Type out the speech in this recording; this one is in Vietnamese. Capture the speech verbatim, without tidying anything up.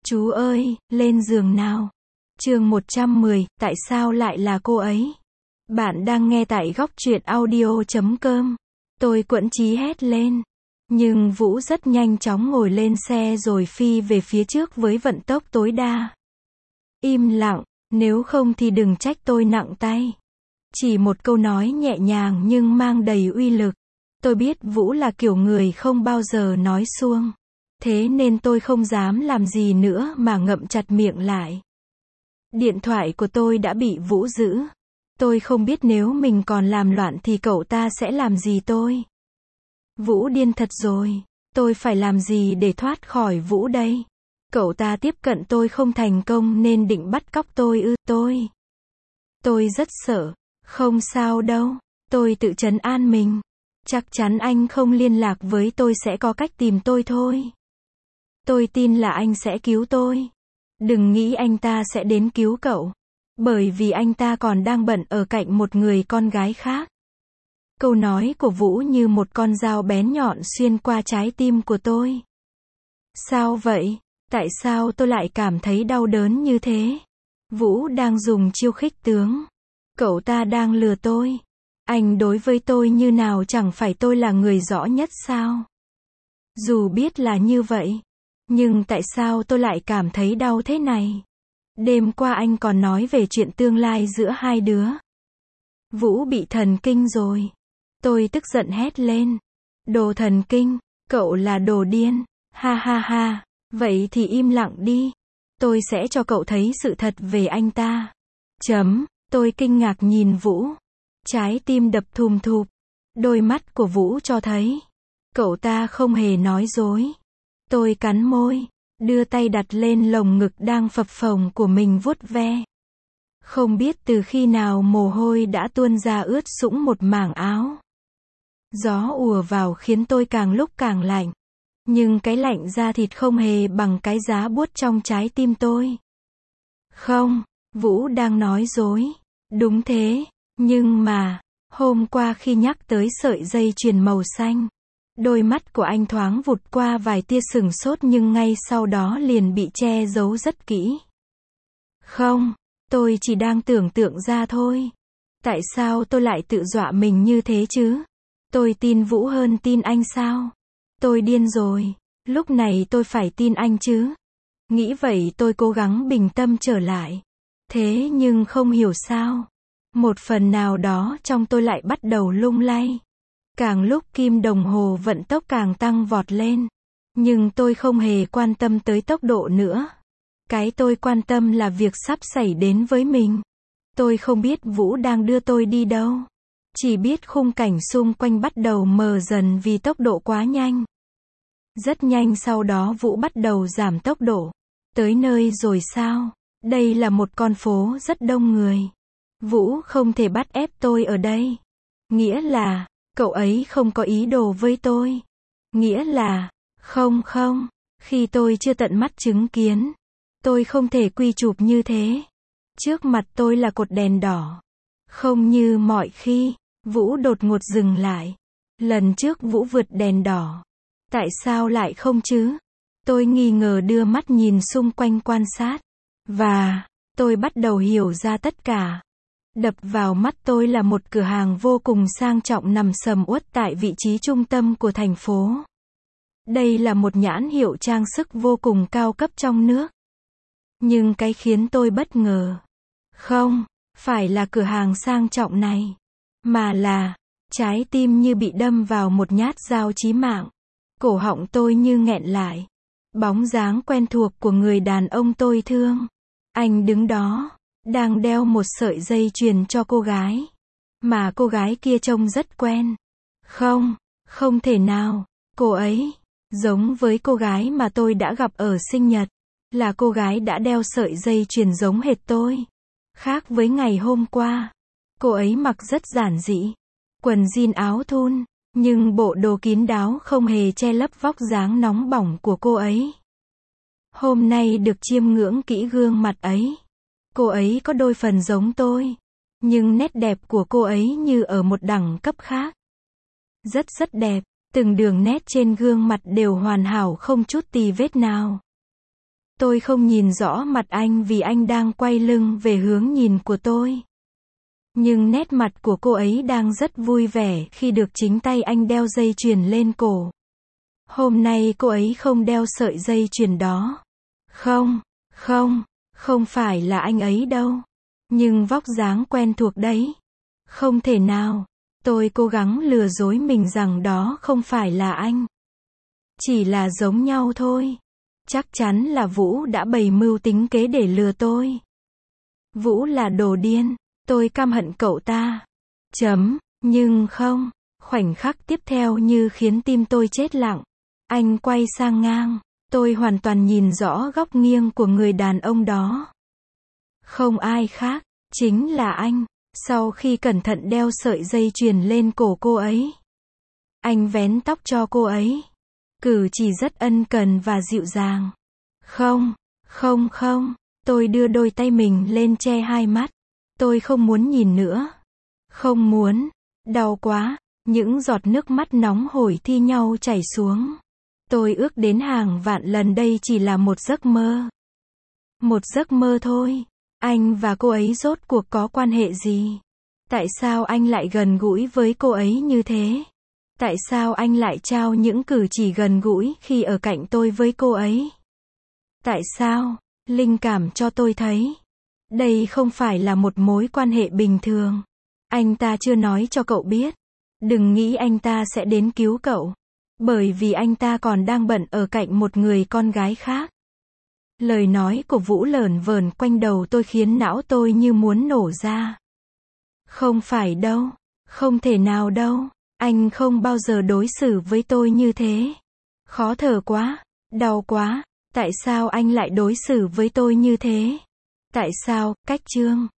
Chú ơi, lên giường nào. Chương một trăm mười, tại sao lại là cô ấy? Bạn đang nghe tại góc truyện audio chấm com. Tôi quẫn chí hét lên. Nhưng Vũ rất nhanh chóng ngồi lên xe rồi phi về phía trước với vận tốc tối đa. Im lặng, nếu không thì đừng trách tôi nặng tay. Chỉ một câu nói nhẹ nhàng nhưng mang đầy uy lực. Tôi biết Vũ là kiểu người không bao giờ nói suông. Thế nên tôi không dám làm gì nữa mà ngậm chặt miệng lại. Điện thoại của tôi đã bị Vũ giữ. Tôi không biết nếu mình còn làm loạn thì cậu ta sẽ làm gì tôi. Vũ điên thật rồi. Tôi phải làm gì để thoát khỏi Vũ đây? Cậu ta tiếp cận tôi không thành công nên định bắt cóc tôi ư? Tôi. Tôi rất sợ. Không sao đâu. Tôi tự trấn an mình. Chắc chắn anh không liên lạc với tôi sẽ có cách tìm tôi thôi. Tôi tin là anh sẽ cứu tôi. Đừng nghĩ anh ta sẽ đến cứu cậu. Bởi vì anh ta còn đang bận ở cạnh một người con gái khác. Câu nói của Vũ như một con dao bén nhọn xuyên qua trái tim của tôi. Sao vậy? Tại sao tôi lại cảm thấy đau đớn như thế? Vũ đang dùng chiêu khích tướng. Cậu ta đang lừa tôi. Anh đối với tôi như nào chẳng phải tôi là người rõ nhất sao? Dù biết là như vậy. Nhưng tại sao tôi lại cảm thấy đau thế này? Đêm qua anh còn nói về chuyện tương lai giữa hai đứa. Vũ bị thần kinh rồi. Tôi tức giận hét lên. Đồ thần kinh, cậu là đồ điên. Ha ha ha, vậy thì im lặng đi. Tôi sẽ cho cậu thấy sự thật về anh ta. Chấm, tôi kinh ngạc nhìn Vũ. Trái tim đập thùm thụp. Đôi mắt của Vũ cho thấy. Cậu ta không hề nói dối. Tôi cắn môi, đưa tay đặt lên lồng ngực đang phập phồng của mình vuốt ve. Không biết từ khi nào mồ hôi đã tuôn ra ướt sũng một mảng áo. Gió ùa vào khiến tôi càng lúc càng lạnh. Nhưng cái lạnh da thịt không hề bằng cái giá buốt trong trái tim tôi. Không, Vũ đang nói dối. Đúng thế, nhưng mà, hôm qua khi nhắc tới sợi dây chuyền màu xanh. Đôi mắt của anh thoáng vụt qua vài tia sửng sốt nhưng ngay sau đó liền bị che giấu rất kỹ. Không, tôi chỉ đang tưởng tượng ra thôi. Tại sao tôi lại tự dọa mình như thế chứ? Tôi tin Vũ hơn tin anh sao? Tôi điên rồi, lúc này tôi phải tin anh chứ? Nghĩ vậy tôi cố gắng bình tâm trở lại. Thế nhưng không hiểu sao. Một phần nào đó trong tôi lại bắt đầu lung lay. Càng lúc kim đồng hồ vận tốc càng tăng vọt lên. Nhưng tôi không hề quan tâm tới tốc độ nữa. Cái tôi quan tâm là việc sắp xảy đến với mình. Tôi không biết Vũ đang đưa tôi đi đâu. Chỉ biết khung cảnh xung quanh bắt đầu mờ dần vì tốc độ quá nhanh. Rất nhanh sau đó Vũ bắt đầu giảm tốc độ. Tới nơi rồi sao? Đây là một con phố rất đông người. Vũ không thể bắt ép tôi ở đây. Nghĩa là, cậu ấy không có ý đồ với tôi. Nghĩa là, không không, khi tôi chưa tận mắt chứng kiến, tôi không thể quy chụp như thế. Trước mặt tôi là cột đèn đỏ. Không như mọi khi, Vũ đột ngột dừng lại. Lần trước Vũ vượt đèn đỏ. Tại sao lại không chứ? Tôi nghi ngờ đưa mắt nhìn xung quanh quan sát. Và, tôi bắt đầu hiểu ra tất cả. Đập vào mắt tôi là một cửa hàng vô cùng sang trọng nằm sầm uất tại vị trí trung tâm của thành phố. Đây là một nhãn hiệu trang sức vô cùng cao cấp trong nước. Nhưng cái khiến tôi bất ngờ, không phải là cửa hàng sang trọng này, mà là trái tim như bị đâm vào một nhát dao chí mạng. Cổ họng tôi như nghẹn lại. Bóng dáng quen thuộc của người đàn ông tôi thương. Anh đứng đó, đang đeo một sợi dây chuyền cho cô gái. Mà cô gái kia trông rất quen. Không, không thể nào. Cô ấy, giống với cô gái mà tôi đã gặp ở sinh nhật. Là cô gái đã đeo sợi dây chuyền giống hệt tôi. Khác với ngày hôm qua. Cô ấy mặc rất giản dị. Quần jean áo thun. Nhưng bộ đồ kín đáo không hề che lấp vóc dáng nóng bỏng của cô ấy. Hôm nay được chiêm ngưỡng kỹ gương mặt ấy. Cô ấy có đôi phần giống tôi. Nhưng nét đẹp của cô ấy như ở một đẳng cấp khác. Rất rất đẹp. Từng đường nét trên gương mặt đều hoàn hảo không chút tì vết nào. Tôi không nhìn rõ mặt anh vì anh đang quay lưng về hướng nhìn của tôi. Nhưng nét mặt của cô ấy đang rất vui vẻ khi được chính tay anh đeo dây chuyền lên cổ. Hôm nay cô ấy không đeo sợi dây chuyền đó. Không, không, không phải là anh ấy đâu. Nhưng vóc dáng quen thuộc đấy. Không thể nào. Tôi cố gắng lừa dối mình rằng đó không phải là anh. Chỉ là giống nhau thôi. Chắc chắn là Vũ đã bày mưu tính kế để lừa tôi. Vũ là đồ điên. Tôi căm hận cậu ta. Chấm. Nhưng không. Khoảnh khắc tiếp theo như khiến tim tôi chết lặng. Anh quay sang ngang. Tôi hoàn toàn nhìn rõ góc nghiêng của người đàn ông đó. Không ai khác. Chính là anh. Sau khi cẩn thận đeo sợi dây chuyền lên cổ cô ấy, anh vén tóc cho cô ấy. Cử chỉ rất ân cần và dịu dàng. Không, không không. Tôi đưa đôi tay mình lên che hai mắt. Tôi không muốn nhìn nữa. Không muốn. Đau quá. Những giọt nước mắt nóng hổi thi nhau chảy xuống. Tôi ước đến hàng vạn lần đây chỉ là một giấc mơ. Một giấc mơ thôi. Anh và cô ấy rốt cuộc có quan hệ gì? Tại sao anh lại gần gũi với cô ấy như thế? Tại sao anh lại trao những cử chỉ gần gũi khi ở cạnh tôi với cô ấy? Tại sao? Linh cảm cho tôi thấy. Đây không phải là một mối quan hệ bình thường. Anh ta chưa nói cho cậu biết. Đừng nghĩ anh ta sẽ đến cứu cậu. Bởi vì anh ta còn đang bận ở cạnh một người con gái khác. Lời nói của Vũ lởn vởn quanh đầu tôi khiến não tôi như muốn nổ ra. Không phải đâu. Không thể nào đâu. Anh không bao giờ đối xử với tôi như thế. Khó thở quá. Đau quá. Tại sao anh lại đối xử với tôi như thế? Tại sao? Cách chương